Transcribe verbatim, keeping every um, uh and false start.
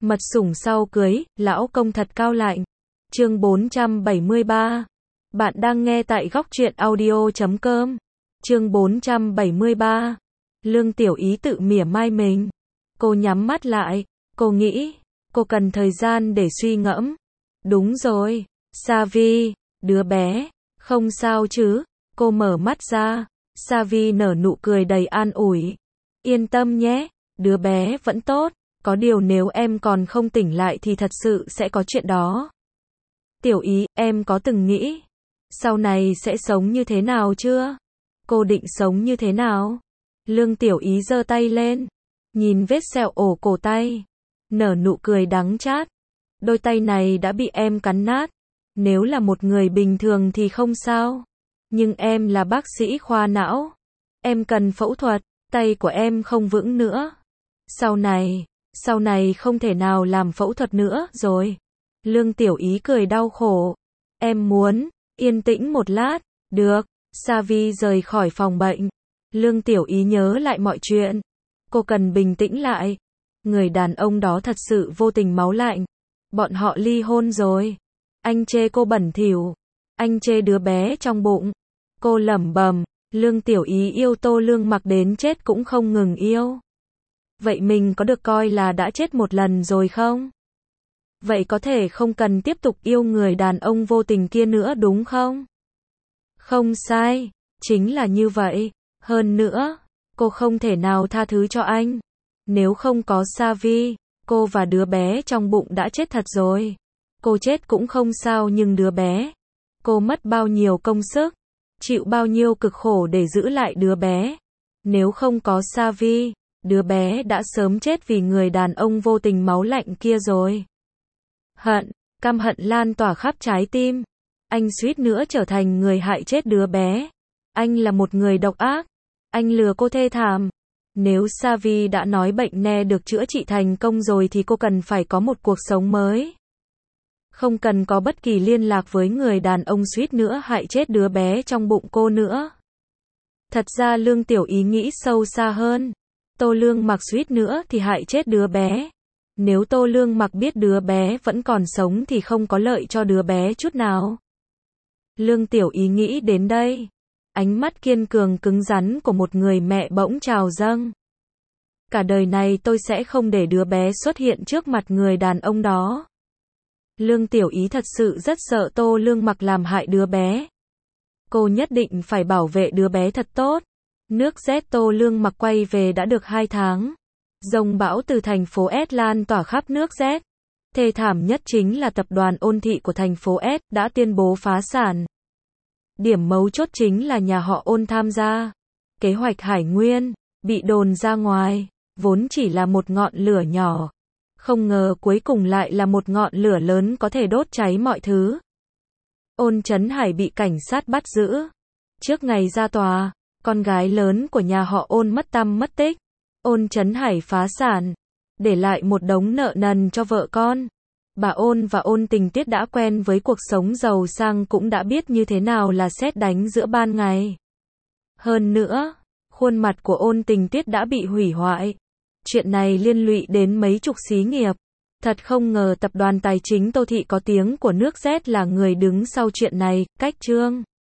Mật sủng sau cưới, lão công thật cao lạnh. Chương bốn trăm bảy mươi ba. Bạn đang nghe tại góc truyện audio chấm com. Chương bốn trăm bảy mươi ba. Lương Tiểu Ý tự mỉa mai mình. Cô nhắm mắt lại, cô nghĩ, cô cần thời gian để suy ngẫm. Đúng rồi, Savi, đứa bé, không sao chứ? Cô mở mắt ra, Savi nở nụ cười đầy an ủi. Yên tâm nhé, đứa bé vẫn tốt, có điều nếu em còn không tỉnh lại thì thật sự sẽ có chuyện đó. Tiểu Ý, em có từng nghĩ, sau này sẽ sống như thế nào chưa? Cô định sống như thế nào? Lương Tiểu Ý giơ tay lên, nhìn vết sẹo ổ cổ tay, nở nụ cười đắng chát. Đôi tay này đã bị em cắn nát. Nếu là một người bình thường thì không sao. Nhưng em là bác sĩ khoa não. Em cần phẫu thuật, tay của em không vững nữa. Sau này, sau này không thể nào làm phẫu thuật nữa rồi. Lương Tiểu Ý cười đau khổ. Em muốn, yên tĩnh một lát, được. Savi rời khỏi phòng bệnh. Lương Tiểu Ý nhớ lại mọi chuyện. Cô cần bình tĩnh lại. Người đàn ông đó thật sự vô tình máu lạnh. Bọn họ ly hôn rồi. Anh chê cô bẩn thỉu. Anh chê đứa bé trong bụng. Cô lẩm bẩm, Lương Tiểu Ý yêu Tô Lương Mặc đến chết cũng không ngừng yêu. Vậy mình có được coi là đã chết một lần rồi không? Vậy có thể không cần tiếp tục yêu người đàn ông vô tình kia nữa đúng không? Không sai, chính là như vậy. Hơn nữa, cô không thể nào tha thứ cho anh. Nếu không có Savi, cô và đứa bé trong bụng đã chết thật rồi. Cô chết cũng không sao nhưng đứa bé, cô mất bao nhiêu công sức, chịu bao nhiêu cực khổ để giữ lại đứa bé. Nếu không có Savi, đứa bé đã sớm chết vì người đàn ông vô tình máu lạnh kia rồi. Hận, căm hận lan tỏa khắp trái tim. Anh suýt nữa trở thành người hại chết đứa bé. Anh là một người độc ác. Anh lừa cô thê thảm. Nếu Savi đã nói bệnh ne được chữa trị thành công rồi thì cô cần phải có một cuộc sống mới. Không cần có bất kỳ liên lạc với người đàn ông suýt nữa hại chết đứa bé trong bụng cô nữa. Thật ra Lương Tiểu Ý nghĩ sâu xa hơn. Tô Lương Mặc suýt nữa thì hại chết đứa bé. Nếu Tô Lương Mặc biết đứa bé vẫn còn sống thì không có lợi cho đứa bé chút nào. Lương Tiểu Ý nghĩ đến đây. Ánh mắt kiên cường cứng rắn của một người mẹ bỗng trào dâng. Cả đời này tôi sẽ không để đứa bé xuất hiện trước mặt người đàn ông đó. Lương Tiểu Ý thật sự rất sợ Tô Lương Mặc làm hại đứa bé. Cô nhất định phải bảo vệ đứa bé thật tốt. Nước rét Tô Lương Mặc quay về đã được hai tháng. Dông bão từ thành phố S lan tỏa khắp nước rét. Thê thảm nhất chính là tập đoàn Ôn Thị của thành phố S đã tuyên bố phá sản. Điểm mấu chốt chính là nhà họ Ôn tham gia. Kế hoạch Hải Nguyên bị đồn ra ngoài, vốn chỉ là một ngọn lửa nhỏ. Không ngờ cuối cùng lại là một ngọn lửa lớn có thể đốt cháy mọi thứ. Ôn Chấn Hải bị cảnh sát bắt giữ. Trước ngày ra tòa, con gái lớn của nhà họ Ôn mất tăm mất tích. Ôn Chấn Hải phá sản, để lại một đống nợ nần cho vợ con. Bà Ôn và Ôn Tình Tiết đã quen với cuộc sống giàu sang cũng đã biết như thế nào là sét đánh giữa ban ngày. Hơn nữa, khuôn mặt của Ôn Tình Tiết đã bị hủy hoại. Chuyện này liên lụy đến mấy chục xí nghiệp. Thật không ngờ tập đoàn tài chính Tô Thị có tiếng của nước Z là người đứng sau chuyện này. Cách chương